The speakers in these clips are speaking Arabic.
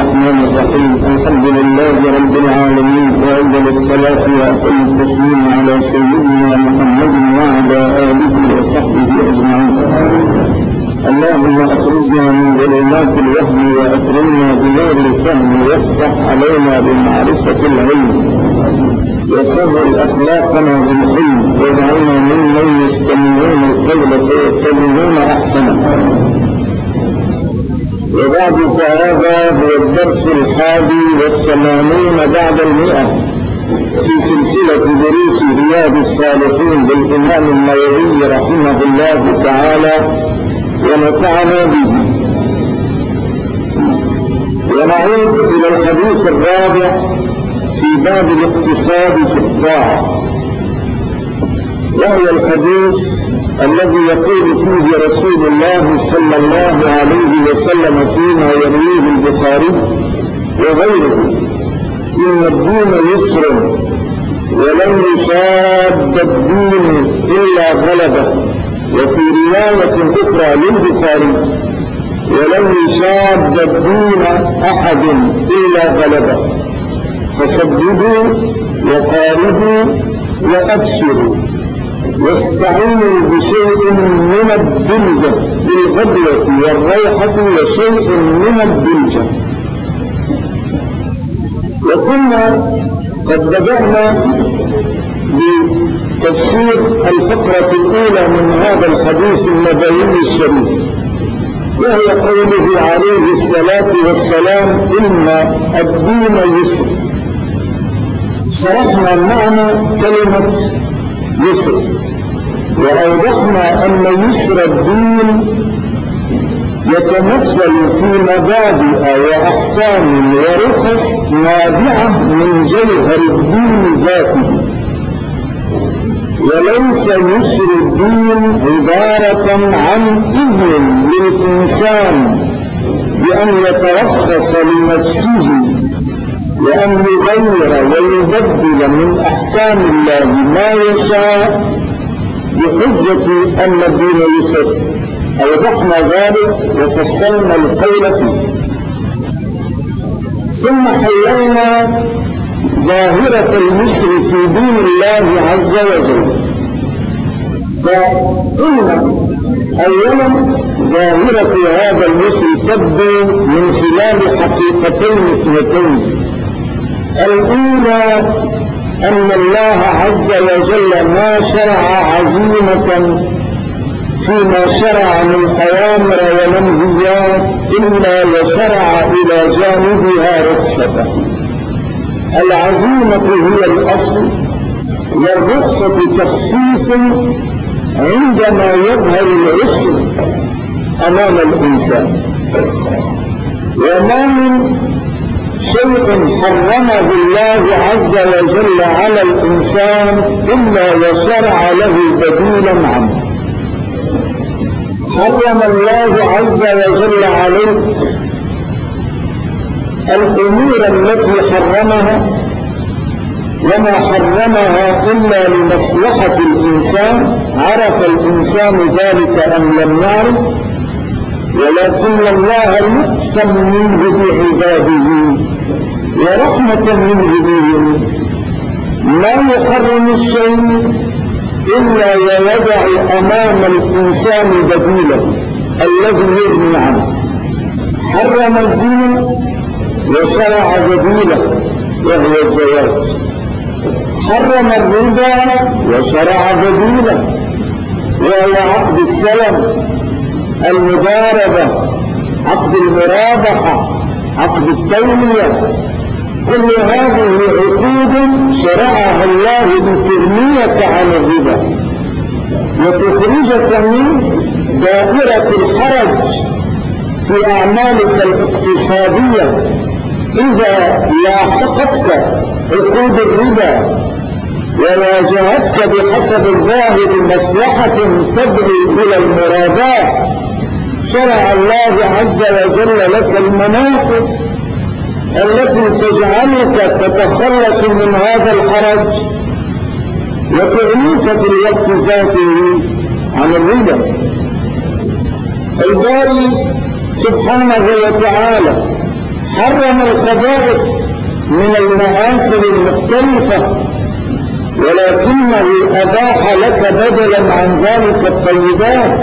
الرحمن الرحيم. الحمد لله رب العالمين، وأفضل الصلاة وأتم التسليم على سيدنا محمد وعلى آله وصحبه أجمعين. اللهم أخرجنا من ظلمات الوهم وأكرمنا بنور الفهم، وافتح علينا بمعرفة العلم، وسهل أخلاقنا بالحلم، واجعلنا ممن يستمعون القول فيتبعون أحسنه. وبعد، فهذا هو الدرس 81 بعد 100 في سلسلة دروس رياض الصالحين بالإمام النووي رحمه الله تعالى ونفعنا به. ونعود إلى الحديث الرابع في باب الاقتصاد في الطاعة، وهو الحديث الذي يقول فيه رسول الله صلى الله عليه وسلم فيما يرويه البخاري وغيره: إن الدين يسر ولن يشاد الدين إلا غلبه. وفي رواية أخرى للبخاري: ولن يشاد الدين أحد إلا غلبه. فسددوا وقاربوا وأبشروا، واستعينوا بشيء من الدلجة بالغدوة والروحة وشيء من الدلجة. وكنا قد بدأنا بتفسير الفقرة الأولى من هذا الحديث النبوي الشريف، وهي قوله عليه الصلاة والسلام: إن الدين يسر. شرحنا معنى كلمة يسر، وأوضحنا أن يسر الدين يتمثل في مبادئ وأحكام ورخص نابعة من جوهر الدين ذاته، وليس يسر الدين عبارة عن إذن للإنسان بأن يترخص لنفسه وأن يغير ويبدل من أحكام الله ما يشاء بحجة أن الدين يسر. أوضحنا ذلك وفصلنا القول فيه، ثم حللنا ظاهرة اليسر في دين الله عز وجل. فإن أولا ظاهرة هذا اليسر تبدو من خلال حقيقتين اثنتين: الأولى أن الله عز وجل ما شرع عزيمة فيما شرع من أوامر ومنهيات إلا وشرع إلى جانبها رخصة. العزيمة هي الأصل، والرخصة تخفيف عندما يظهر العسر أمام الإنسان. وما من شيء حرمه الله عز وجل على الإنسان إلا وشرع له بديلا عنه. حرم الله عز وجل عليه الأمور التي حرمها، وما حرمها إلا لمصلحة الإنسان. عرف الإنسان ذلك أم لم يعرف، ولكن الله لطفا منه بعباده ورحمة منه بهم لا يحرم الشيء إلا ويضع أمام الإنسان بديله الذي يغني عنه. حرم الزنا وشرع بديله وهو الزواج. حرم الربا وشرع بديله وهو عقد السلم، المضاربة، عقد المرابحة، عقد التولية. كل هذه عقود شرعها الله لتغنيك عن الربا وتخرجك من دائرة الحرج في أعمالك الاقتصادية إذا لاحقتك عقود الربا وواجهتك بحسب الظاهر مصلحة تدعو إلى المراباة. شرع الله عز وجل لك المنافذ التي تجعلك تتخلص من هذا الحرج وتغنيك في الوقت ذاته عن الربا. الباري سبحانه وتعالى حرم الخبائث من المآكل المختلفة، ولكنه أباح لك بدلا عن ذلك الطيبات.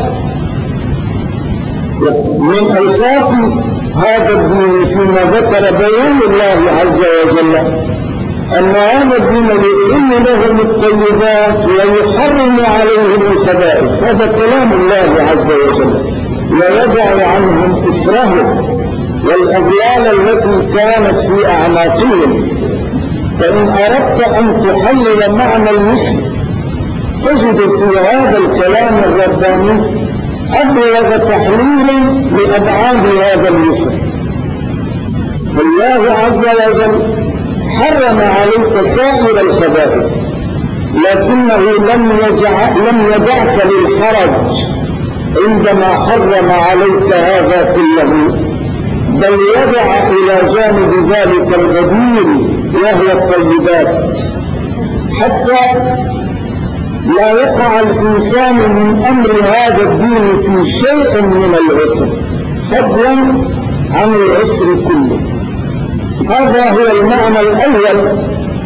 من أوصاف هذا الدين فيما ذكر بيان الله عز وجل أن هذا الدين يحل لهم الطيبات ويحرم عليهم الخبائث. هذا كلام الله عز وجل، ويضع عنهم إسرهم والأغلال التي كانت في أعناقهم. فإن أردت أن تحلل معنى اليسر تجد في هذا الكلام الرباني أبلغ تحليلا لأبعاد هذا اليسر. فالله عز وجل حرم عليك سائر الخبائث، لكنه لم يدعك للحرج عندما حرم عليك هذا كله، بل يدع إلى جانب ذلك البديل وهو الطيبات، حتى لا يقع الإنسان من أمر هذا الدين في شيء من العسر، فضلا عن العسر كله. هذا هو المعنى الأول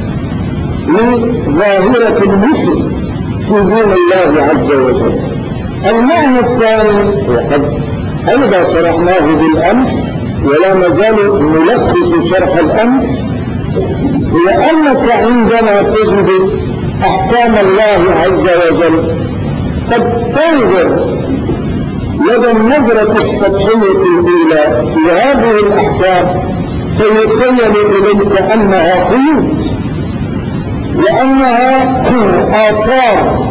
لظاهرة اليسر في دين الله عز وجل. المعنى الثاني، وقد أيضا شرحناه بالأمس ولا نزال نلخص شرح الأمس، هو أنك عندما تجد أحكام الله عز وجل قد تنظر لدى النظرة السطحية الأولى في هذه الأحكام فيخيل إليك أنها قيود وأنها آثار،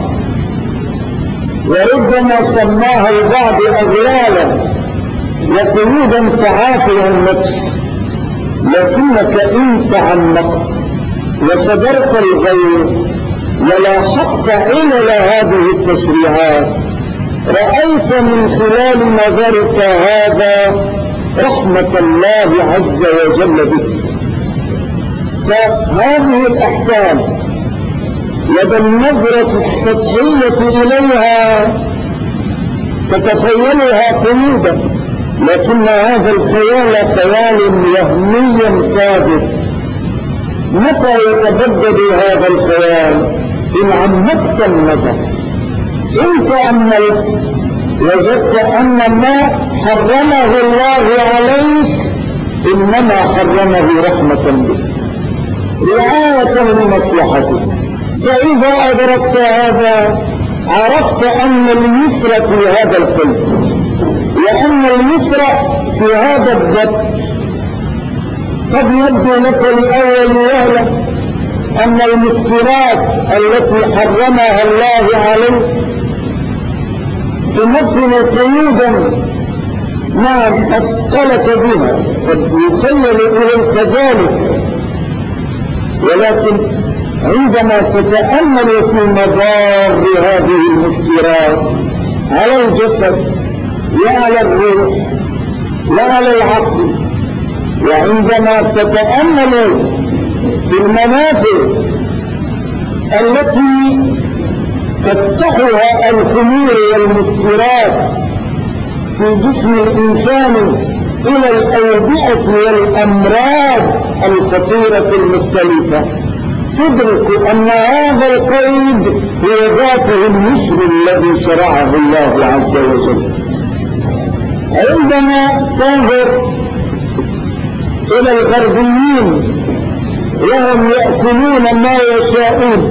وربما سماها البعض أغلالا وقيودا تعافي النفس. لكنك إن تعمقت وصدرت الغير ولاحقت علل هذه التشريعات رأيت من خلال نظرك هذا رحمة الله عز وجل بك. فهذه الأحكام لدى النظرة السطحية إليها تتخيلها قيودا، لكن هذا الخيال خيال وهمي كاذب. متى يتبدد هذا الخيال؟ إن عمقت النظر، إن تأملت وجدت أن ما حرمه الله عليك إنما حرمه رحمة بك، رعاية لمصلحتك. فإذا أدركت هذا عرفت أن اليسر في هذا القلب، وأن اليسر في هذا الضبط. قد يبدو لك لأول وهلة أن المسكرات التي حرمها الله عليك تمثل قيودا نعم أثقلك بها، قد يخيل إليك ذلك، ولكن عندما تتأمل في مضار هذه المسكرات على الجسد وعلى الروح وعلى العقل، وعندما تتأمل في المنافع التي تفتحها الخمور والمسكرات في جسم الإنسان إلى الأوبئة والأمراض الخطيرة المختلفة، تدرك أن هذا القيد هو ذاته اليسر الذي شرعه الله عز وجل. عندما تنظر إلى الغربيين وهم يأكلون ما يشاءون،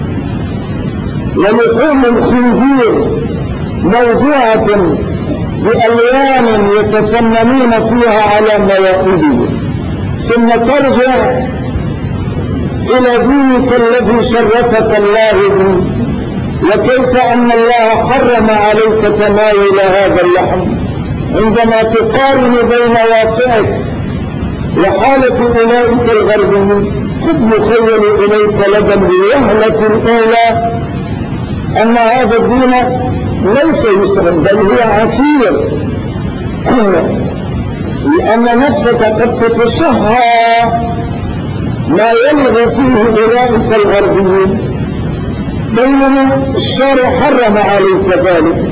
ولحوم الخنزير موضوعة بألوان يتفننون فيها على موائدهم، ثم ترجع إلى دينك الذي شرفك الله به، وكيف أن الله حرم عليك تناول هذا اللحم. عندما تقارن بين واقعك وحالة أولئك الغربيين قد يخيل إليك لدى الوهلة الأولى أن هذا الدين ليس يسرا بل هو عسير، لأن نفسك قد تتشهى ما يلغي فيه أولئك الغربيين، بينما الشارع حرم عليك ذلك.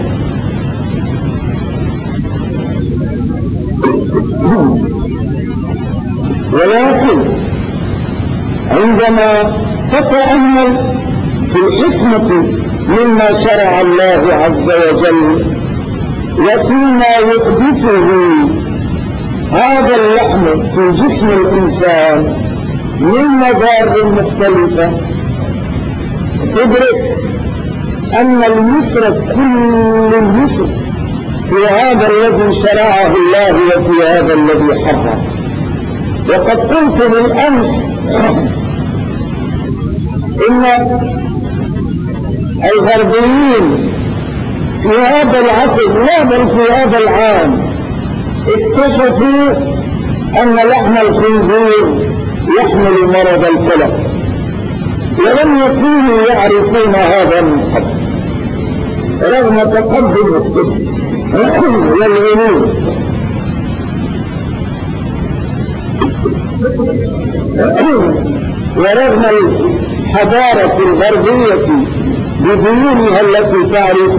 ولكن عندما تتأمل في الحكمة مما شرع الله عز وجل وفيما يحدثه هذا اللحم في جسم الإنسان من مضار مختلفة، تدرك أن اليسر كل اليسر في هذا الذي شرعه الله وفي هذا الذي حرم. وقد قلت بالأمس إن الغربيين في هذا العصر لا بل في هذا العام اكتشفوا أن لحم الخنزير يحمل مرض الكلى، ولم يكونوا يعرفون هذا من قبل رغم تقدم الطب والعلوم. ورغم الحضارة الغربية بديونها التي تعرف،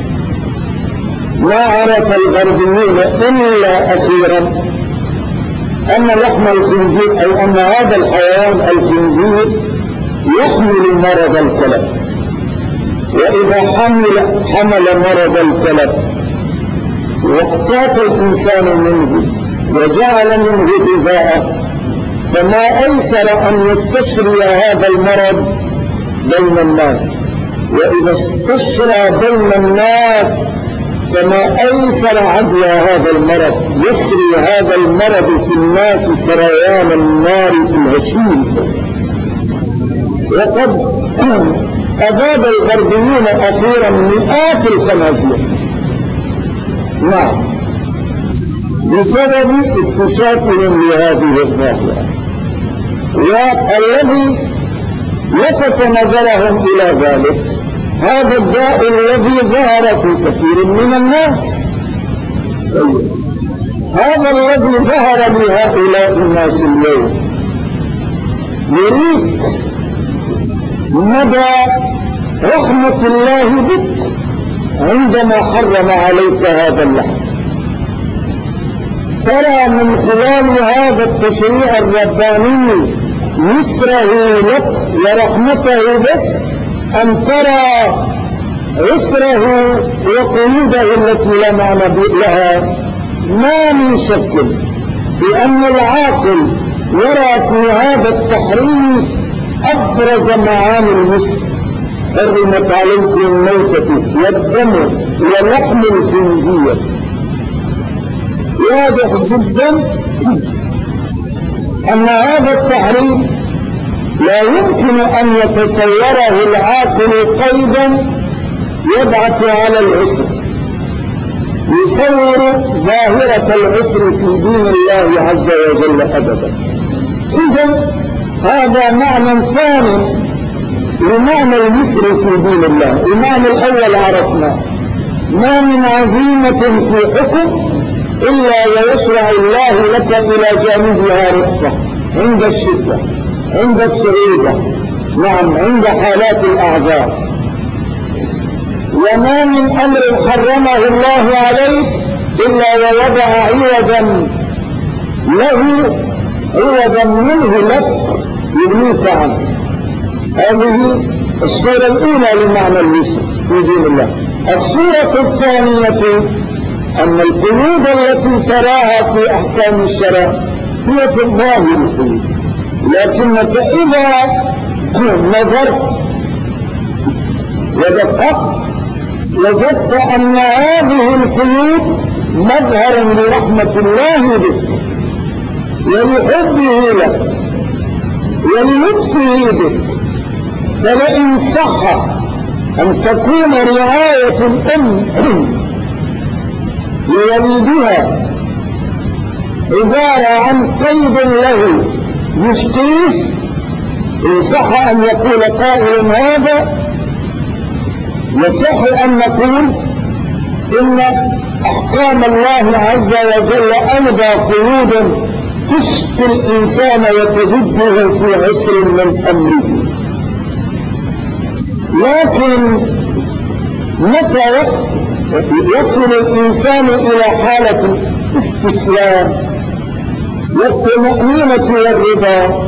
ما عرف الغربيون إلا أخيرا أن لحم الخنزير أي أن هذا الحيوان الخنزير يحمل مرض الكلى، وإذا حمل مرض الكلى واقتات الإنسان منه وجعل منه غذاءه، فما أيسر أن يستشري هذا المرض بين الناس، وإذا استشرى بين الناس فما أيسر عدوى هذا المرض، يسري هذا المرض في الناس سريان النار في الهشيم. وقد أباد الغربيون أخيرا مئات الخنازير، نعم، بسبب اكتشافهم لهذه الظاهرة. والذي لفت نظرهم إلى ذلك هذا الداء الذي ظهر في كثير من الناس. هذا الذي ظهر لهؤلاء الناس اليوم يريد مدى رحمة الله بك عندما حرم عليك هذا اللحم. ترى من خلال هذا التشريع الرباني يسره لك ورحمته بك أن ترى عسره وقيوده التي لا معنى لها. ما من شك في أن العاقل يرى في هذا التحريم أبرز معاني اليسر. حرمت عليكم الميتة والدم ولحم الخنزير. واضح جدا أن هذا التحريم لا يمكن أن يتصوره العاقل قيدا يبعث على العسر، يصور ظاهرة العسر في دين الله عز وجل أبدا. إذن هذا معنى ثاني لمعنى اليسر في دين الله. المعنى الأول عرفنا ما من عزيمة في حكم إلا ويشرع الله لك إلى جانبها رخصة عند الشدة، عند الصعوبة، نعم، عند حالات الأعذار. وما من أمر حرمه الله عليك إلا ووضع عوضا له، عوضا منه لك يغنيك عنه. هذه الصورة الأولى لمعنى اليسر في دين الله. الصورة الثانية أن القيود التي تراها في أحكام الشرع هي في الظاهر القيود، لكنك إذا نظرت ودققت وجدت أن هذه القيود مظهر لرحمة الله بك ولحبه لك وللطفه بك. فلئن صح أن تكون رعاية الأم لوليدها عبارة عن قيد له يشقيه، إن صح أن يقول قائل هذا، يصح أن نقول إن أحكام الله عز وجل أيضا قيود تشقي الإنسان وتجده في عسر من أمره. لكن متى يصل الإنسان إلى حالة استسلام والطمأنينة والرضا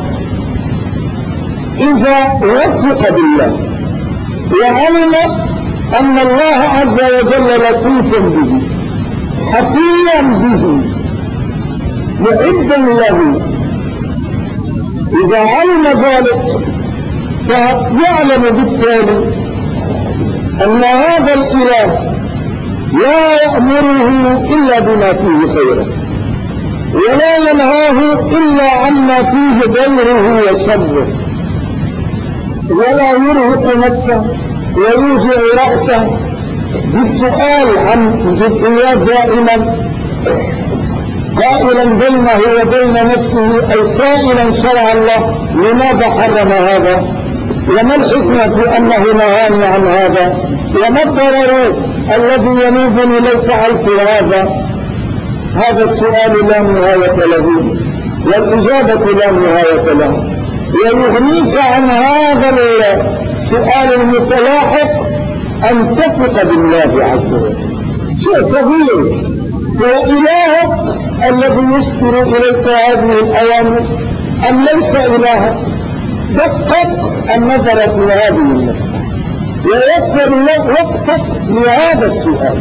إذا وفق بالله وعلم أن الله عز وجل لطيف به حكيما به معدا له. إذا علم ذلك فيعلم بالتالي أن هذا الإله لا يأمره إلا بما فيه خيرا ولا ينهاه إلا عما فيه ضيره وشره ولا يرهق نفسه ويوجع رأسه بالسؤال عن جزئيات دائما قائلا بينه وبين نفسه أو سائلا شرع الله لماذا حرم هذا وما الحكمة في أنه نهاني عن هذا وما الضرر الذي ينوبني لو فعلت هذا السؤال لا نهاية له والإجابة لا نهاية له. ويغنيك عن هذا السؤال المتلاحق أن تثق بالله عز وجل. شيء طبيعي هو إلهك الذي يصدر إليك هذه الأوامر أم ليس إلهك؟ دقق النظر في هذه النقطة ويوفر وقتك لهذا السؤال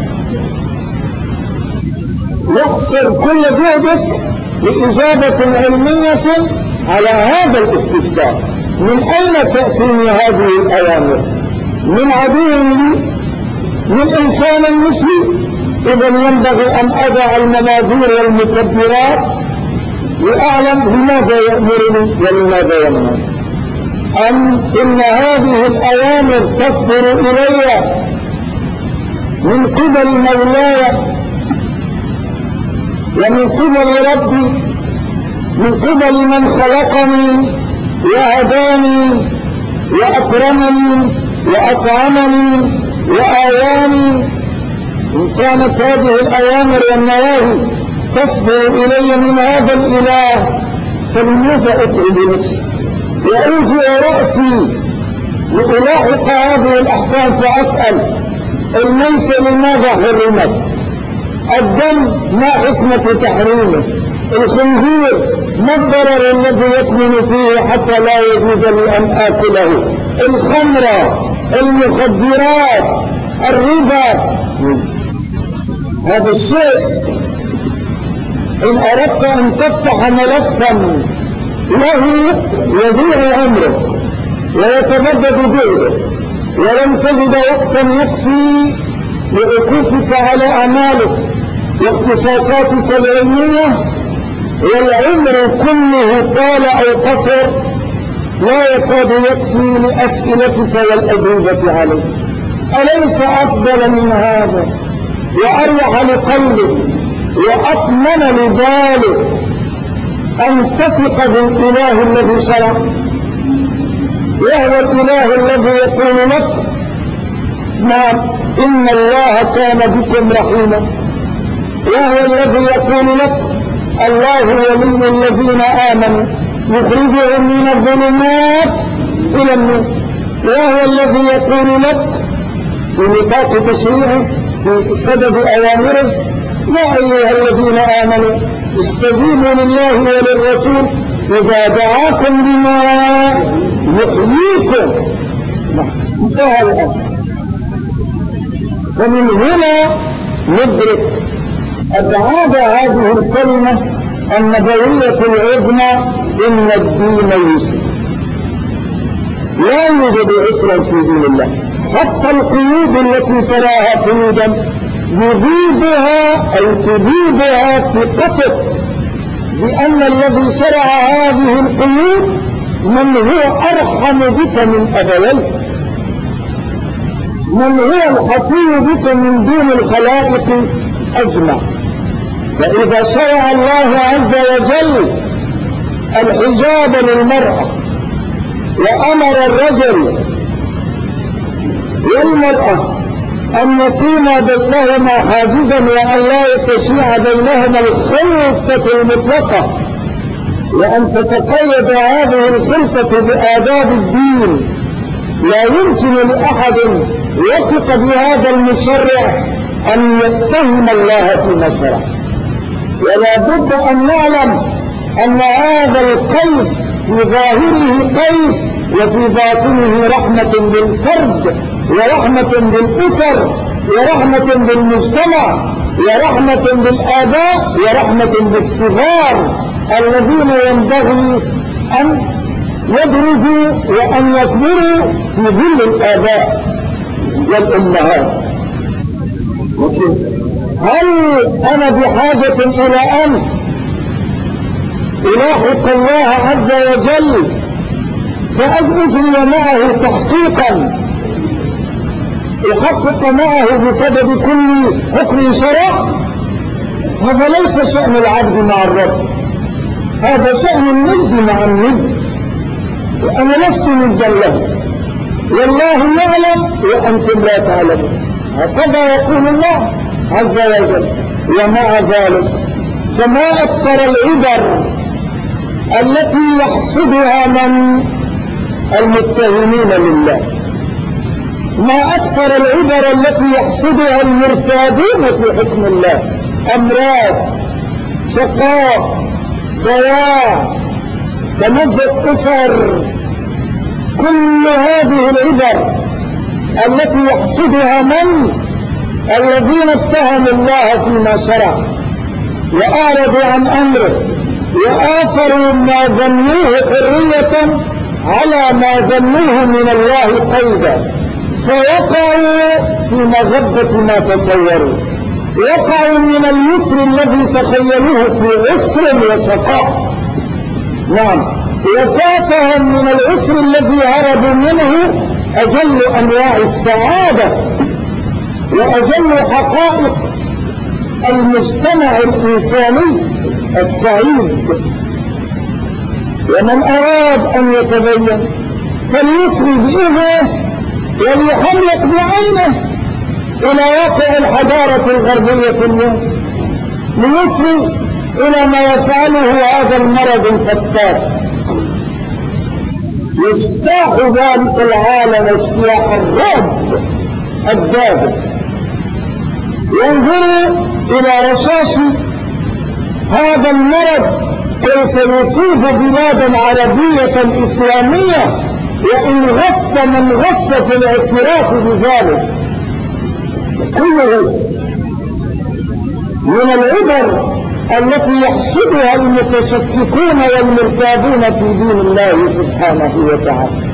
واخسر كل جهدك لإجابة علمية على هذا الاستفسار. من أين تأتيني هذه الأوامر؟ من عدو لي؟ من إنسان مثلي؟ إذا ينبغي أن أضع المناظير والمكبرات لأعلم لماذا يأمرني ولماذا ينهى. إن هذه الأوامر تصدر إلي من قبل مولاي ومن قبل ربي من قبل من خلقني وهداني وأكرمني وأطعمني وآواني. إن كانت هذه الأوامر والنواهي تصدر إلي من هذا الإله فلماذا أتعب نفسي وأوجع رأسي لألاحق هذه الأحكام فأسأل الميت لماذا حرمت؟ الدم ما حكمة تحريمه؟ الخنزير ما الضرر الذي يكمن فيه حتى لا يجوز لي أن آكله؟ الخمر، المخدرات، الربا. هذا الشيء إن أردت أن تفتح ملفا له يضيع عمرك ويتمدد جهدك ولم تجد وقتا يكفي لعكوفك على أعمالك واختصاصاتك العلمية والعمر كله طال أو قصر لا يكاد يكفي لأسئلتك والأجوبة عليه. أليس أفضل من هذا وأريح لقلبك وأطمن لبالك أن تثق بالإله الذي شرع وهو الإله الذي يقول لك نعم إن الله كان بكم رحيما وهو الذي يقول لك الله ولي الذين آمنوا يخرجهم من الظلمات إلى النور وهو الذي يقول لك في نطاق تشريعه في سبب أوامره يا أيها الذين آمنوا استجيبوا لله وللرسول إذا دعاكم لما يحييكم. انتهى الأمر. ومن هنا ندرك أبعاد هذه الكلمة النبوية العظمى إن الدين يسر. لا يوجد عسر في دين الله حتى القيود التي تراها قيودا يذيبها أو تذيبها ثقتك بأن الذي شرع هذه القيود من هو أرحم بك من أبويك من هو الحفي بك من دون الخلائق أجمع. فإذا شرع الله عز وجل الحجاب للمرأة وأمر الرجل والمرأة أن يكون بينهما حاجزا وأن لا يتشيع بينهما الخلطة المطلقة وأن تتقيد هذه الخلطة بآداب الدين لا يمكن لأحد يثق بهذا المشرع أن يتهم الله فيما شرع. ولا بد أن نعلم أن هذا القيد في ظاهره قيد وفي باطنه رحمة بالفرد ورحمة بالأسر ورحمة بالمجتمع ورحمة بالآباء ورحمة بالصغار الذين ينبغي أن يدرجوا وأن يكبروا في ظل الآباء والأمهات. لكن هل أنا بحاجة إلى أن ألاحق الله عز وجل فأن أجري معه تحقيقا أحقق معه بسبب كل حكم شرع؟ هذا ليس شأن العبد مع الرب، هذا شأن الند مع الند، وأنا لست ندا له والله يعلم وأنتم لا تعلمون، هكذا يقول الله عز وجل. ومع ذلك فما أكثر العبر التي يحسدها من المتهمين لله، ما أكثر العبر التي يحسدها المرتادون في حكم الله، أمراض، شقاء، ضياع، تمزق أسر، كل هذه العبر التي يحسدها من الذين اتهموا الله فيما شرع وأعرضوا عن أمره وآثروا ما ظنوه حرية على ما ظنوه من الله قيدا، فوقعوا في مغبة ما تصوروا، وقعوا من اليسر الذي تخيلوه في عسر وشقاء. نعم، وفاتهم من العسر الذي هربوا منه أجل أنواع السعادة وأجل حقائق المجتمع الإنساني السعيد. ومن أراد أن يتبين فليسري بإذنه وليحلق بعينه إلى واقع الحضارة الغربية اليوم، ليسري إلى ما يفعله هذا المرض الفتاك، يجتاح ذلك العالم اجتياح الرعب الدابر. ينظروا إلى رشاش هذا المرض كيف يصيب بلادا عربية إسلامية، وإن غص من غص في الاعتراف بذلك. كله من العبر التي يحسدها المتشككون والمرتابون في دين الله سبحانه وتعالى.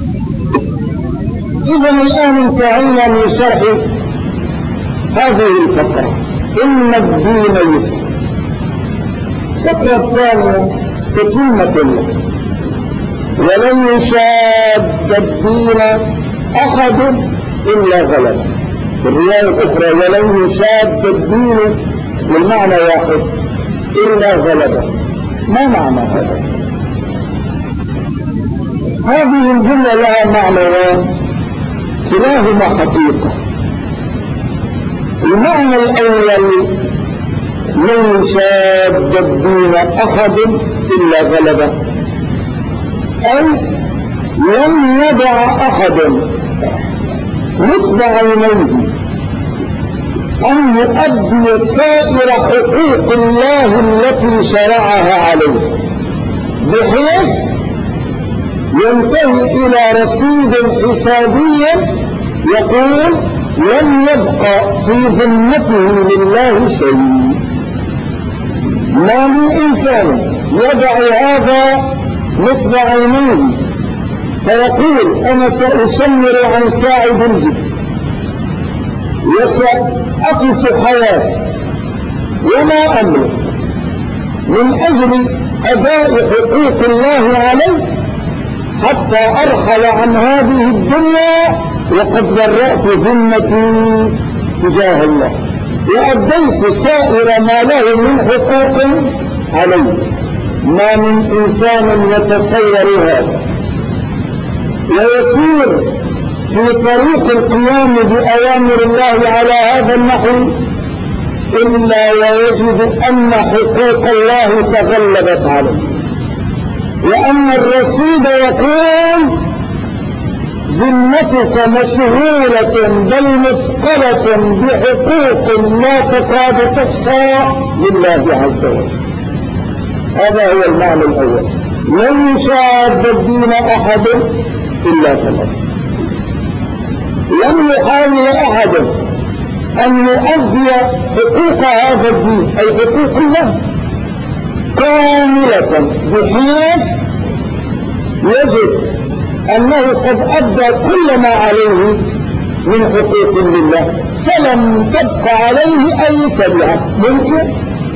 إذن الآن انتهينا من شرح هذه الفقرة، إن الدين يسر. الفقرة الثانية تتمة الله، ولن يشاد الدين أحد إلا غلبه. في الرواية الأخرى ولن يشاد الدين بالمعنى واحد إلا غلبه. ما معنى هذا؟ هذه الجملة لها معنيان كلاهما حقيقة. المعنى الأول لن يشاد الدين أحد إلا غلبه، أي لن يدع أحد نصب عينيه أن يؤدي سائر حقوق الله التي شرعها عليه، بحيث ينتهي إلى رصيد حسابي يقول لم يبقى في ذمته لله شيء. ما من إنسان يدع هذا نصب عينيه فيقول أنا سأشمر عن ساعد الجد وسأقف حياتي وما أملك من أجل أداء حقوق الله عليه حتى أرحل عن هذه الدنيا وقد برأت ذمتي تجاه الله وأديت سائر ما له من حقوق عليه. ما من إنسان يتصور هذا ويسير في طريق القيام بأوامر الله على هذا النحو إلا ويجد أن حقوق الله تغلبت عليه، وأن الرصيد يقول ذمتك مشغولة بل مثقلة بحقوق لا تكاد تحصى لله عز وجل. هذا هو المعنى الأول. لن يشاد الدين أحد إلا فلان. لم يحاول أحد أن يؤدي حقوق هذا الدين أي حقوق الله كاملة بحيث يجب أنه قد أدى كل ما عليه من حقوق لله فلم تبق عليه أي تبعة. ممكن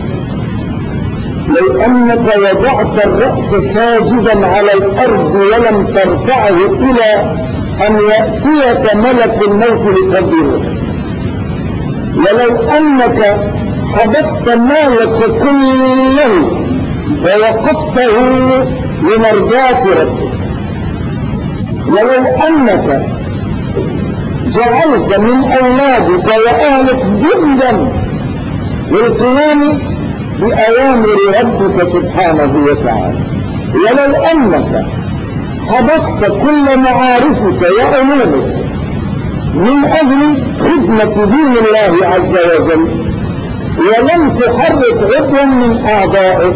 لو أنك وضعت الرأس ساجدا على الأرض ولم ترفعه إلى أن يأتيك ملك الموت لتقبله، ولو أنك حبست مالك كله ووقفته لمرضاة ربك، ولو أنك جعلت من أولادك وأهلك جندا للقيام بأوامر ربك سبحانه وتعالى، ولو أنك حبست كل معارفك وأمورك من أجل خدمة دين الله عز وجل ولم تحرك عضوا من أعضائك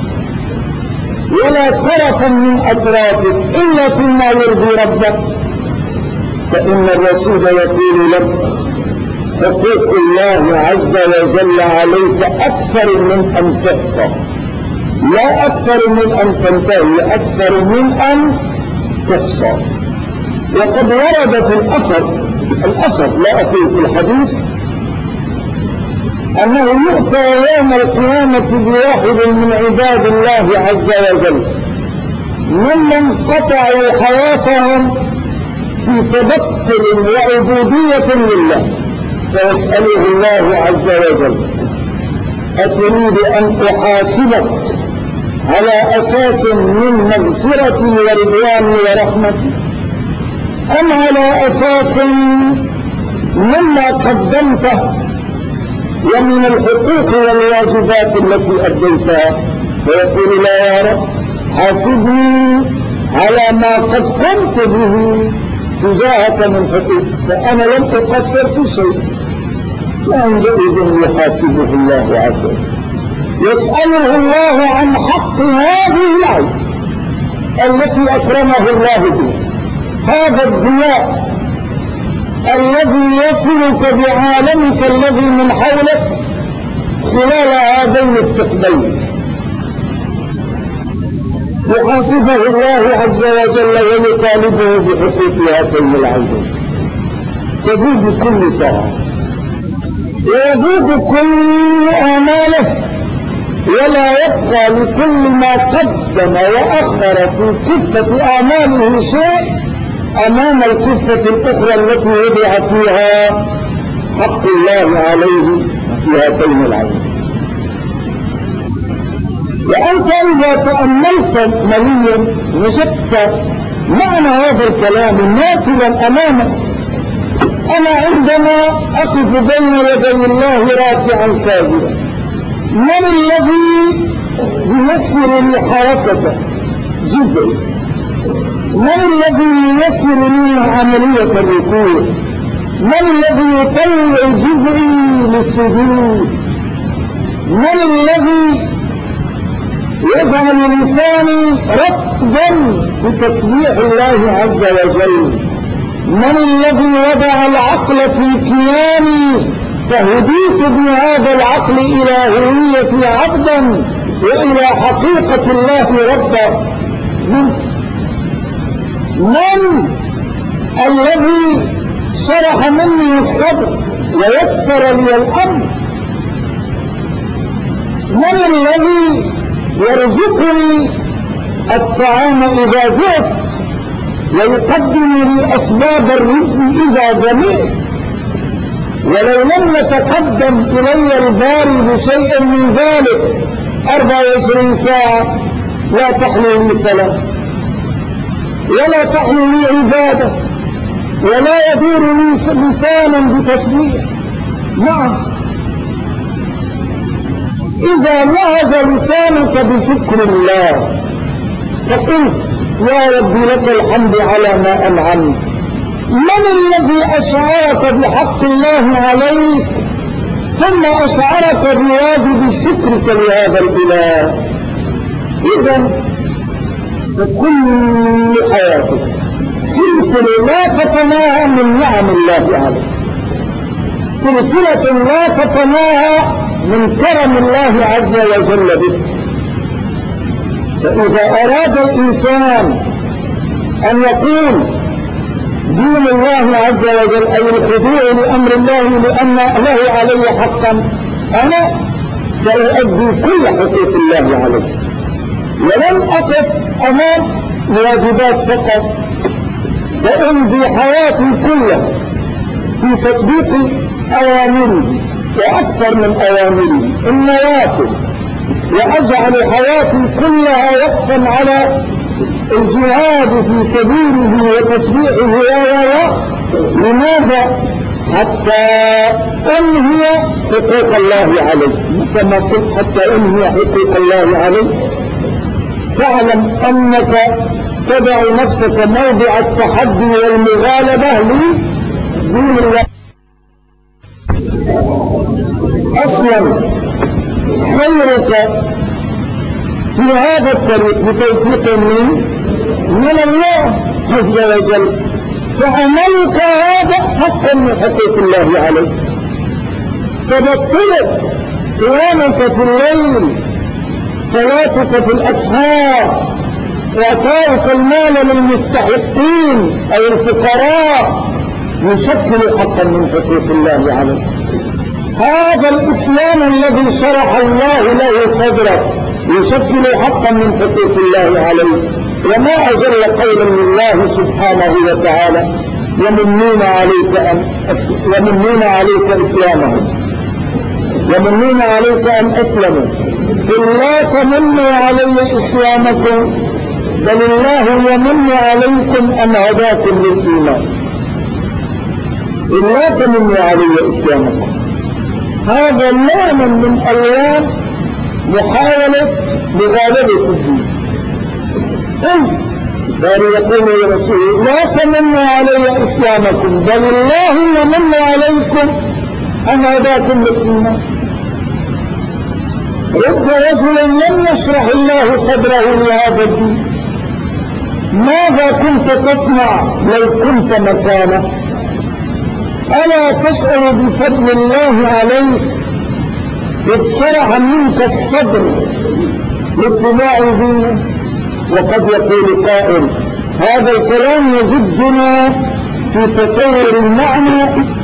ولا طرفا من أطرافك إلا فيما يرضي ربك، فإن الرسول يقول لك حقوق الله عز وجل عليك أكثر من أن تحصى، لا أكثر من أن تنتهي، أكثر من أن تحصى. وقد ورد في الأثر لا أقول في الحديث أنه يؤتى يوم القيامة بواحد من عباد الله عز وجل ممن قطعوا حياتهم في تبتل وعبودية لله، فيسأله الله عز وجل أتريد أن أحاسبك على أساس من مغفرتي ورضواني ورحمتي أم على أساس مما قدمته ومن الحقوق والواجبات التي أديتها؟ فيقول لا يا رب حاسبني على ما قد قمت به تجاهك من حقوق، فأنا لم أقصر في شيء. فعندئذ يحاسبه الله عز وجل، يسأله الله عن حق هذه العين التي أكرمه الله به، هذا الضياء الذي يصلك بعالمك الذي من حولك خلال هذين الثقبين. يحاسبه الله عز وجل ويطالبه بحقوق هاتين العينين، تذوب كل طاعة ويذوب كل آماله، ولا يبقى لكل ما قدم وأخر في كفة أعماله شيء أمام الكفة الأخرى التي وضع فيها حق الله عليه في هاتين العينين. وأنت إذا تأملت مليا وجدت معنى هذا الكلام ماثلا أمامك. أنا عندما أقف بين يدي الله راكعا ساجدا، من الذي ييسر لي حركته؟ جبريل. من الذي ييسر لي عملية الركوع؟ من الذي يطلع جبري للسجود؟ من الذي يجعل لساني رطبا بتسبيح الله عز وجل؟ من الذي وضع العقل في كياني فهديت بهذا العقل إلى هوية عبدا وإلى حقيقة الله ربا؟ من الذي شرح مني الصدر ويسر لي الأمر؟ من الذي يرزقني الطعام إذا جئت ويقدم لي أسباب الرزق إذا جمعت؟ ولو لم يتقدم إلي الباري بشيء من ذلك 24 ساعة لا تحلو لي صلاة ولا تحلو لي عبادة ولا يدور لي لسانا بتسبيح. نعم، إذا لهج لسانك بشكر الله فقلت يا رب لك الحمد على ما أنعمت، من الذي أشعرك بحق الله عليك ثم أشعرك بواجب شكرك لهذا الإله؟ إذن فكل حياته سلسلة لا تتناهى من نعم الله عليه، سلسلة لا تتناهى من كرم الله عز وجل به. فإذا أراد الإنسان أن يقول دين الله عز وجل أي الخضوع لأمر الله لأن له علي حقا، أنا سأؤدي كل حقوق الله عليه، ولن أقف أمام واجبات فقط، سأمضي حياتي كلها في تطبيق أوامره وأكثر من أوامره النوافل، وأجعل حياتي كلها وقفا على الجهاد في سبيله وتسبيحه لماذا؟ حتى أنهي حقوق الله عليه، كما قلت حتى أنهي حقوق الله عليه. فاعلم أنك تدع نفسك موضع التحدي والمغالبة لدين الله. أصلا سيرك في هذا الطريق بتوفيق من الله عز وجل، فعملك هذا حق من حقوق الله عليك. تبطلك قيامك في الليل، صلاتك في الأسحار، وإعطاؤك المال للمستحقين أو الفقراء يشكل حقا من حقوق الله عليك. هذا الإسلام الذي شرح الله له صدرك يشكل حقا من حقوق الله عليه. وما أجل قولا لله سبحانه وتعالى يمنون عليك إسلامهم، يمنون عليك أن أسلموا، قل لا تمنوا علي إسلامكم بل الله يمن عليكم أن هداكم للإيمان. قل لا تمنوا علي إسلامكم، هذا نوع من ألوان محاولة مغالبة الدين. بل يقول لرسوله لا تمنوا علي إسلامكم بل الله يمن عليكم أن هداكم للإيمان. رب رجل لم يشرح الله صدره لهذا الدين، ماذا كنت تصنع لو كنت مكانه؟ ألا تشعر بفضل الله عليك إذ شرح منك الصدر لاتباع دينه؟ وقد يقول قائل هذا الكلام يزجنا في تصور المعنى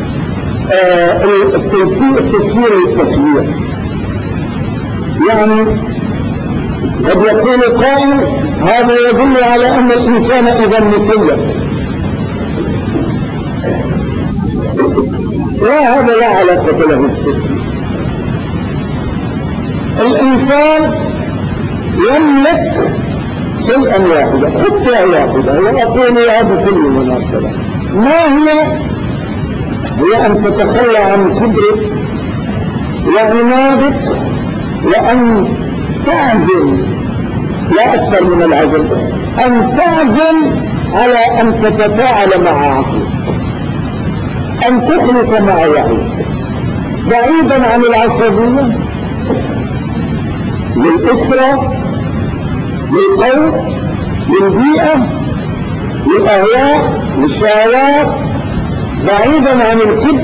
التيسير التفسير. يعني قد يقول قائل هذا يدل على أن الإنسان إذا مسير، وهذا لا علاقة له بالتسليم. الإنسان يملك شيئا واحدا، خطة واحدة، وأقول هذا بكل مناسبة. ما هي أن تتخلى عن كبرك وعنادك، وأن تعزم، لا أكثر من العزم، أن تعزم على أن تتفاعل مع عقلك، أن تخلص مع وعيك، بعيدا عن العصبية للأسرة، للقوم، للبيئة، للأهواء، للشهوات، بعيدا عن الكبر.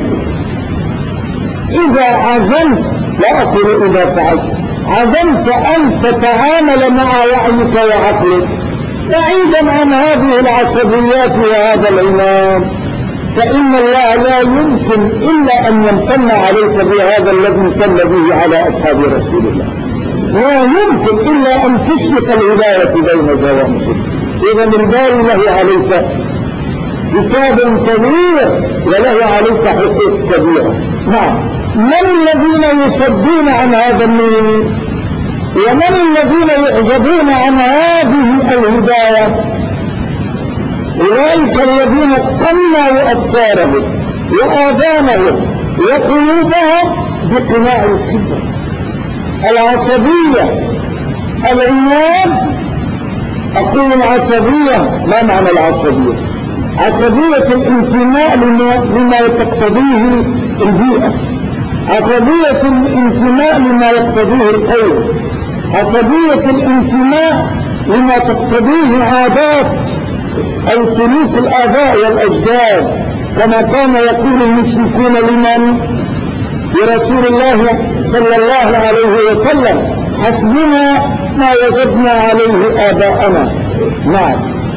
إذا عزمت، لا أقول إذا فعلت، عزمت أن تتعامل مع وعيك وعقلك بعيدا عن هذه العصبيات وهذا العناد، فإن الله لا يمكن إلا أن يمتن عليك بهذا الذي امتن به على أصحاب رسول الله. لا يمكن إلا أن تشرق الهداية بين جوانبك. إذا الباري له عليك حساب كبير وله عليك حقوق كبيرة. نعم، من الذين يصدون عن هذا النور؟ ومن الذين يعجبون عن هذه الهداية؟ أولئك الذين قنعوا أبصارهم وآذانهم وقلوبهم بقناع الكبر، العصبية، العناد. أقول العصبية، ما معنى العصبية؟ عصبية الانتماء لما تقتضيه البيئة، عصبية الانتماء لما يقتضيه القوم، عصبية الانتماء لما تقتضيه عادات أو سلوك الآباء والأجداد، كما كان يقول المشركون لمن؟ لرسول الله صلى الله عليه وسلم: حسبنا ما وجدنا عليه آباءنا. نعم.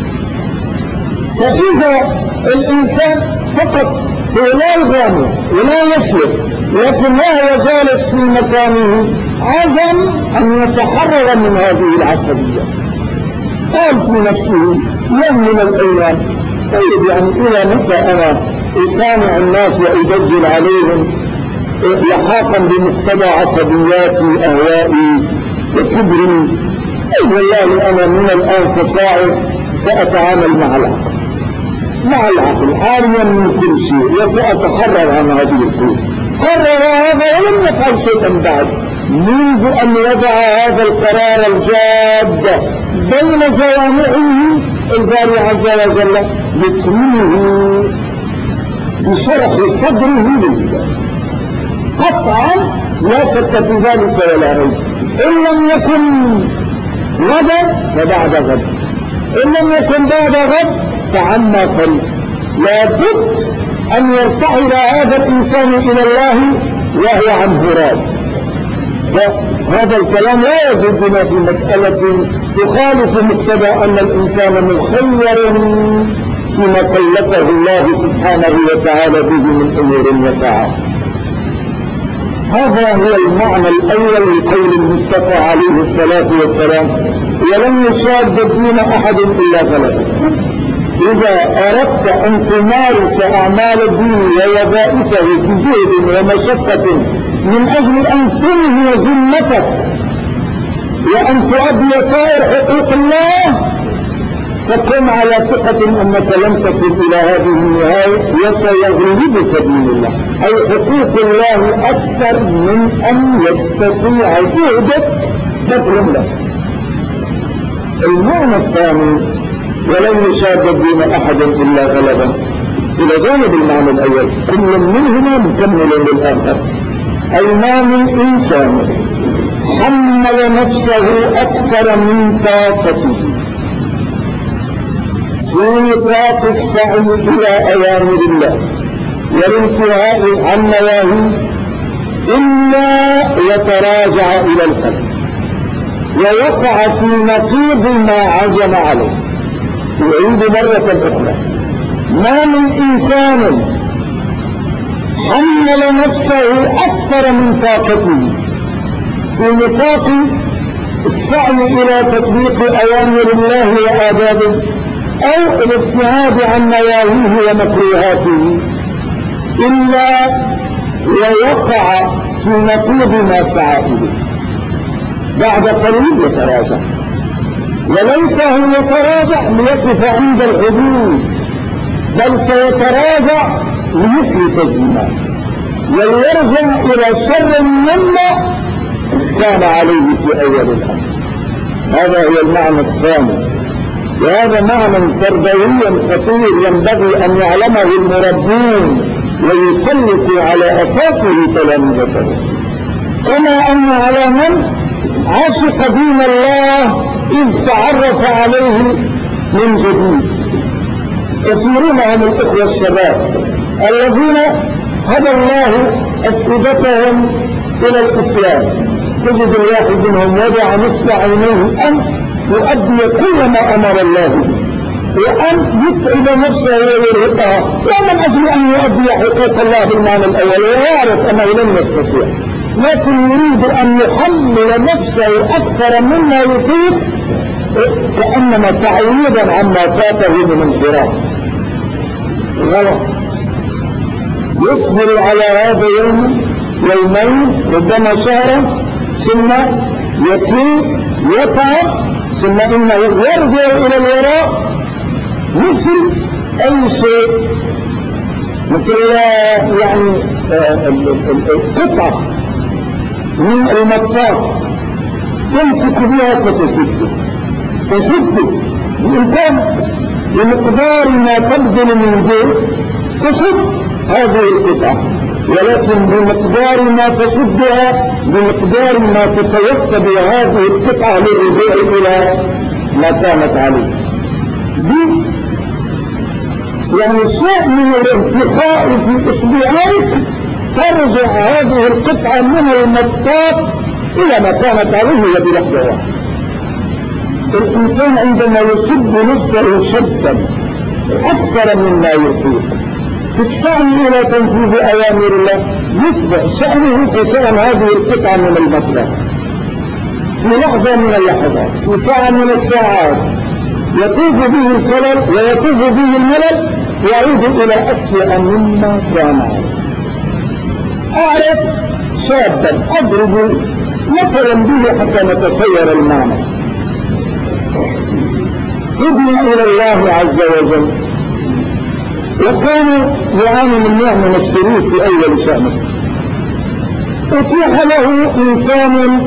فإذا الإنسان فقط هو لا يغامر ولا يسلك، لكن وهو جالس في مكانه عزم أن يتحرر من هذه العصبية. قال في نفسه يوم من الأيام: طيب يعني إلى متى أنا أسامع الناس وأدجل عليهم لحاقا بمقتضى عصبياتي أهوائي وكبري؟ والله أنا من الآن فصاعد سأتعامل مع العقل عاريا من كل شيء، وسأتحرر عن هذه القوة. قرر هذا ولم يفعل شيئا بعد، منذ أن وضع هذا القرار الجاد بين جوامعه الباري عز وجل يكرمه بشرح صدره لله. قطعا لا شك في ذلك ولا ريب. إن لم يكن غدا فبعد غد، إن لم يكن بعد غد فعما قريب. لابد أن يرتحل هذا الإنسان إلى الله وهو عنه راض. وهذا الكلام لا يزيدنا في مسألة تخالف مقتضى أن الإنسان مخير فيما كلفه الله سبحانه وتعالى به من أمور وطاعات. هذا هو المعنى الأول لقول المصطفى عليه الصلاة والسلام: ولن يشاد الدين أحد إلا غلبه. إذا أردت أن تمارس أعمال الدين ووظائفه بجهد ومشقة من أجل أن تنهي ذمتك وأن تؤدي سائر حقوق الله، فكن على ثقة أنك لن تصل إلى هذه النهاية وسيغلبك دين الله، أي حقوق الله أكثر من أن يستطيع جهدك بذل له. المعنى الثاني: ولن يشاد الدين أحد إلا غلبه، إلى جانب المعنى الأول كل منهما مكمل للآخر. أي ما من إنسان حمل نفسه أكثر من طاقته في نطاق السعي إلى أوامر الله والانتهاء عن نواهيه إلا يتراجع إلى الخلق ويقع في نقيض ما عزم عليه. يعيد مرة أخرى: ما من إنسان حمل نفسه أكثر من طاقته في نطاق السعي إلى تطبيق أوامر الله وآدابه أو الابتعاد عن نواهيه ومكروهاته إلا ويقع في نقيض ما سعى إليه. بعد قليل يتراجع، وليته يتراجع ليقف عند الحدود، بل سيتراجع ليفلت الزمان وليرجع إلى شر مما كان عليه في أول الأمر. هذا هو المعنى الثاني، وهذا معنى تربوي خطير ينبغي أن يعلمه المربون ويسلكوا على أساسه تلامذته. كما أن على من عشق دين الله إذ تعرف عليه من جديد. كثيرون هم الإخوة الشباب الذين هدى الله أفئدتهم إلى الإسلام، تجد الواحد منهم وضع نصب عينيه أن يؤدي كل ما أمر الله به وأن يتعب نفسه ويرهقها، لا من أجل أن يؤدي حقوق الله بالمعنى الأول ويعرف أنه لن يستطيع، لكن يريد أن يحمل نفسه أكثر مما يطيق، كأنما تعويضا عما فاته من انحراف. غلط. يصبر على هذا يوم يومين ربما شهرا، ثم يكون يتعب، ثم إنه يرجع إلى الوراء مثل أي شيء، مثل يعني قطعة من المطاط تمسك بها تسد بإمكان بمقدار ما تبذل من جهد تسد هذه القطعة، ولكن بمقدار ما تسدها، بمقدار ما تتوفد هذه القطعة للرجوع إلى ما كانت عليه. دي يعني شيء من الارتخاء في إصبعيك ترجع هذه القطعة من المطاط إلى ما كانت عليه بلحظة واحدة. الإنسان عندما يشد نفسه شدا أكثر مما يطيق في السعي إلى تنفيذ أوامر الله يصبح شأنه كشأن هذه القطعة من المطلق. في لحظة من اللحظات، في ساعة من الساعات يطوف به الكلل ويطوف به الملل، يعود إلى أسوأ مما كان عليه. أعرف شابا أضرب مثلا به حتى نتسير المعنى. ابن إلى الله عز وجل وكان يعاني من نوع من الشرور في أول شأنه، أتيح له إنسان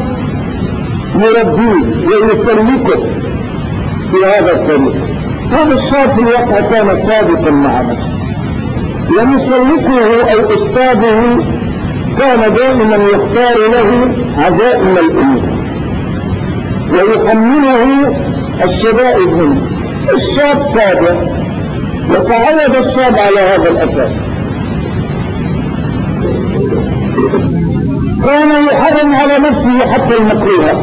يربيه ويسلكه في هذا الطريق. هذا الشاب في الواقع كان صادقا مع نفسه، ومسلكه أو أستاذه كان دائما يختار له عزائم الأمور ويحمله الشدائد منه. الشاب صادق وتعود الشاب على هذا الأساس. كان يحرم على نفسه حتى المكروهات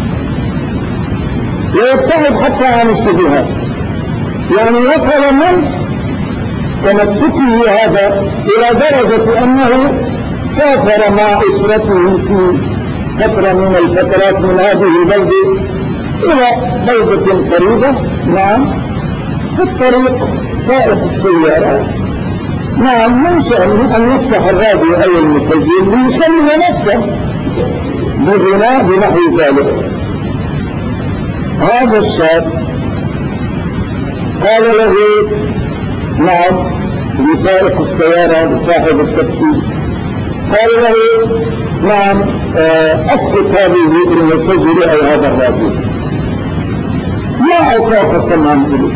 ويبتعد حتى عن الشبهات، يعني وصل من تمسكه هذا إلى درجة أنه سافر مع أسرته في فترة من الفترات من هذه البلدة إلى بلدة قريبة. نعم، في الطريق سائق السيارة نعم من شأنه أن يفتح الراديو أو المسجل ليسلي نفسه بغناء بنحو ذلك. هذا الشاب قال له نعم لسائق السيارة لصاحب التاكسي، قال له نعم أسقط هذه المسجل أو هذا الراديو. ما أساق سمعا إليه.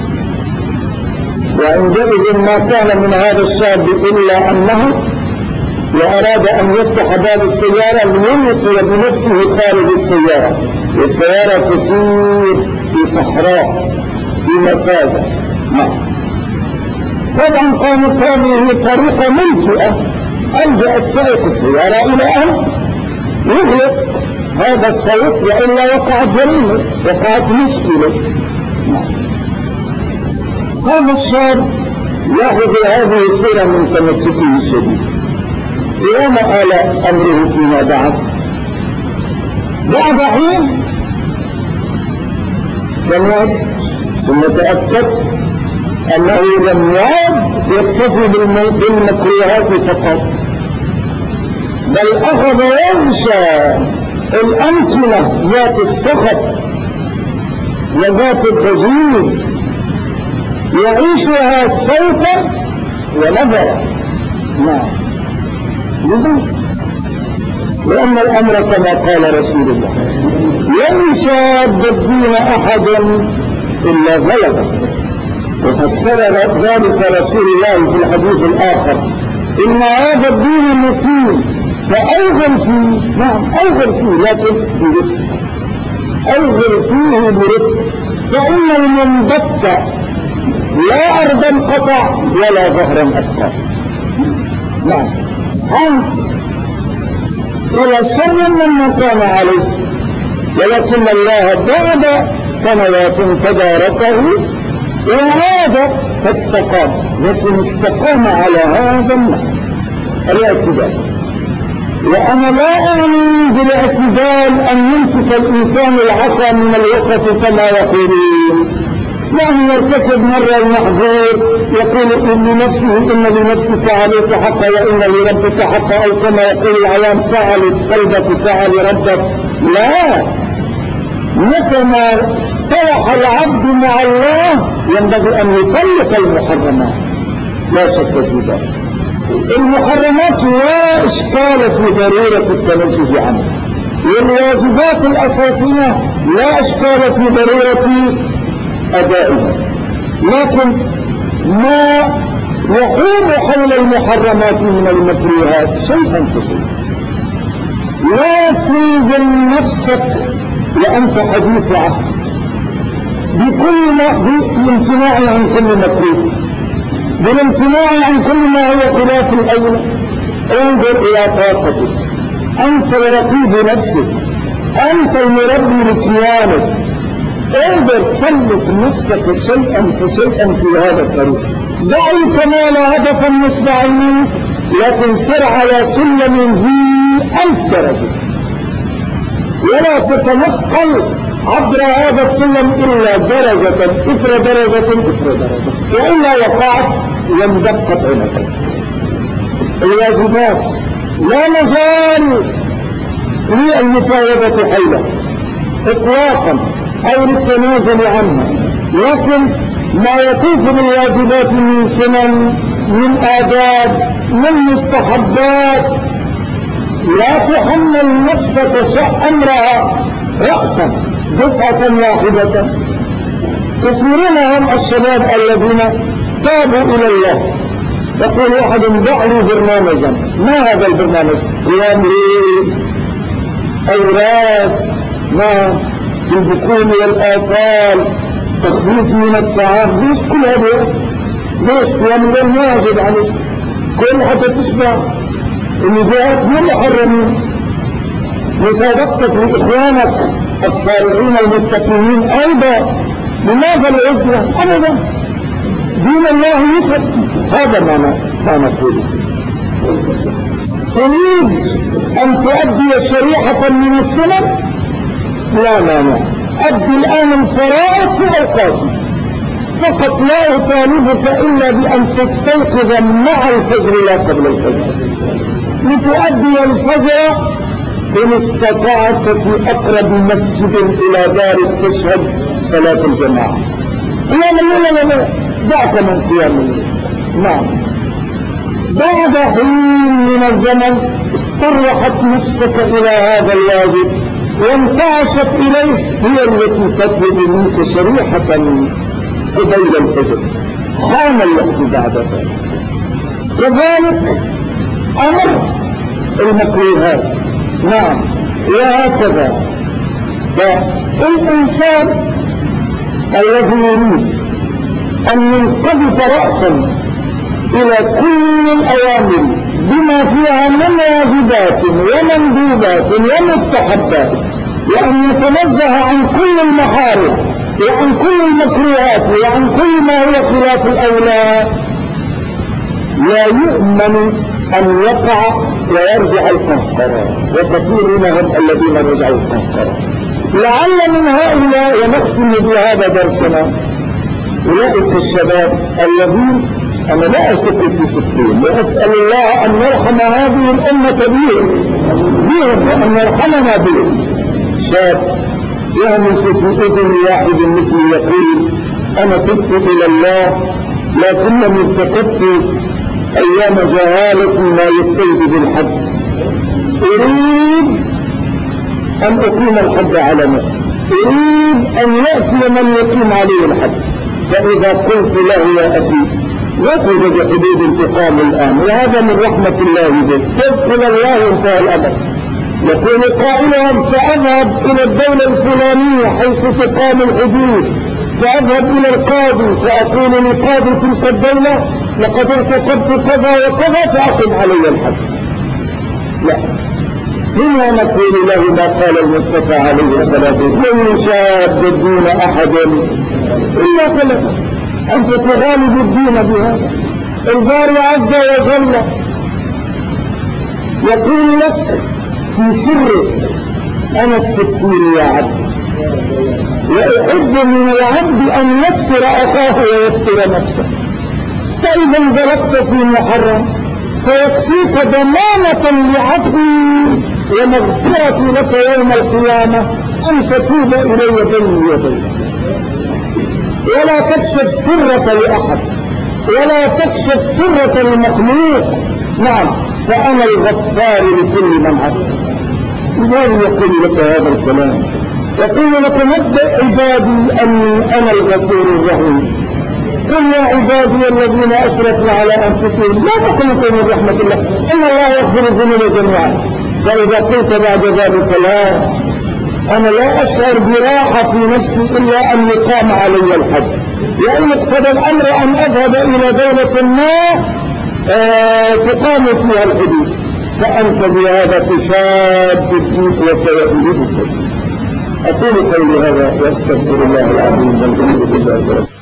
وعندئذ ما كان من هذا الشاب إلا أنه وأراد أن يفتح باب السيارة ليلقي بنفسه خارج السيارة، والسيارة تسير في صحراء في مفازة. طبعا كانت هذه طريقة ملجئة ألجأت سائق السيارة إلى أن يغلق هذا الصوت، وإلا وقعت جريمة، وقعت مشكلة. هذا الشاب يأخذ هذه الصورة من تمسكه الشديد. إلى ما آل أمره فيما بعد حين سمعت ثم تأكد أنه لم يعد يكتفي بالمكروهات فقط، بل أخذ ينشى الأمثلة ذات السخط وذات الضجيج يعيشها صوتا ونظرا. لأن الأمر كما قال رسول الله لن يشاد الدين أحد إلا غلبه، وفسر ذلك رسول الله في الحديث الآخر إن هذا الدين متين فأوغل فيه. نعم أوغل فيه، لكن برفق، أوغل فيه برفق، فإن المنبت لا أرضا قطع ولا ظهرا أبقى. نعم أنت ولا شر مما كان عليه، ولكن الله بعد سنوات تداركه وهذا فاستقام، لكن استقام على هذا الاعتدال. وأنا لا أعني بالاعتدال أن يمسك الإنسان العصا من الوسط كما يقولون، يعني يرتكب مرة المحظور يقول إن لنفسه إن لنفسك عليك حقا وإن لربك حقا، أو كما يقول العوام سعى لقلبك سعى لربك. لا، متى ما اصطلح العبد مع الله ينبغي أن يطلق المحرمات، لا شك في ذلك. المحرمات لا إشكال في ضرورة التنزه عنها، والواجبات الأساسية لا إشكال في ضرورة أدائها، لكن ما يحوم حول المحرمات من المكروهات شيئا فشيئا. لا تلزم نفسك وأنت حديث عهد بالامتناع عن كل مكروه، بالامتناع عن كل ما هو خلاف الأولى. انظر إلى طاقتك، أنت رقيب نفسك، أنت المربي لكيانك. انظر سلك نفسك شيئا فشيئا في هذا الطريق. دعي كمال هدفا مصدع منك، لكن سر على سلم ذي 1000 درجة، ولا تتنقل عبر هذا السلم إلا درجة إثر درجة إثر درجة، وإلا وقعت واندقت عينك. الواجبات لا مجال للمفاوضة حولها إطلاقا أو للتنازل عنها، لكن ما يطوف بالواجبات من سنن، من آداب، من مستحبات، لا تحمل نفسك أمرها رأسا دفعة واحدة. كثيرون هم الشباب الذين تابوا إلى الله، يقول أحد دع لي برنامجا. ما هذا البرنامج؟ قيام ليل، أوراد، ما في البكون والآصال، تخفيف من الطعام. ليش كل هذا؟ ليش قيام الليل ما يجب عليك؟ كل حتى تشبع النجاة من محرمين. مسابقتك لإخوانك الصالحين المستقيمين أيضا، لماذا العزلة؟ أبدا، دين الله يسر. هذا ما نقوله. تريد أن تؤدي شريحة من السنن؟ لا مانع، أدي الآن الفرائض في أوقاتي فقط. لا أطالبك إلا بأن تستيقظ مع الفجر لا قبل الفجر، لتؤدي الفجر إن استطعت في أقرب مسجد إلى دارك تشهد صلاة الجماعة. قيام الليل لا دعك من قيام الليل. نعم، بعد حين من الزمن استرحت نفسك إلى هذا الواجب وانتعشت إليه، هي التي تطلب منك شريحة قبيل الفجر، حان الوقت بعد ذلك. كذلك أمر المكروهات. نعم، وهكذا. فالإنسان الذي يريد أن ينقذف رأسا إلى كل الأوامر بما فيها من واجبات ومندوبات ومستحبات، وأن يتنزه عن كل المحارم وعن كل المكروهات وعن كل ما هو خلاف الأولى، لا يؤمن أن يقع ويرجع القهقرة، وكثير منهم الذين رجعوا القهقرة. لعل من هؤلاء، ونختم بهذا درسنا، أولئك الشباب الذين أنا لا أشك في صدقهم، وأسأل الله أن يرحم هذه الأمة بهم وأن يرحمنا بهم. شاب يهمس في أذن واحد مثلي يقول أنا تبت إلى الله، لكنني ارتكبت أيام جهالة ما يستوجب الحد. أريد أن أقيم الحد على نفسي، أريد أن يأتي من يقيم عليه الحد. فإذا قلت له يا أخي لا توجد حدود انتقام الآن، وهذا من رحمة الله بك، تدخل الله انتهى الأمر. يقول قائلهم سأذهب إلى الدولة الفلانية حيث تقام الحدود، فأذهب إلى القاضي فأقول لقاضي تلك الدولة لقد ارتكبت كذا وكذا فأقم علي الحد. لا، هنا نقول له ما قال المصطفى عليه الصلاة والسلام: لن يشاد الدين أحد إلا ثلاثة. أنت تغالب الدين بهذا. الباري عز وجل يقول لك في سرك أنا الستين يا عبد، وأحب من العبد أن يستر أخاه ويستر نفسه. فإذا انزلقت في محرم فيكفيك ضمانة لعفوي ومغفرة لك يوم القيامة أن تتوب إلي بيني وبينك. ولا تكشف سرة لأحد، ولا تكشف سرة لمخلوق. نعم، فأنا الغفار لكل من عصى. لذلك يقول لك هذا الكلام، يقول لك نبدأ عبادي أني أنا الغفور الرحيم. قل يا عبادي الذين أسرفوا على أنفسهم لا تقنطوا من رحمة الله إن الله يغفر الذنوب جميعا. فإذا قلت بعد ذلك لا، أنا لا أشعر براحة في نفسي إلا أن يقام علي الحد، وإن اقتضى الأمر أن أذهب إلى دولة ما تقام فيها الحدود، فأنت بهذا تشاد الدين وسيئلبك. أقول قولي هذا وأستغفر الله العظيم والحمد لله رب العالمين.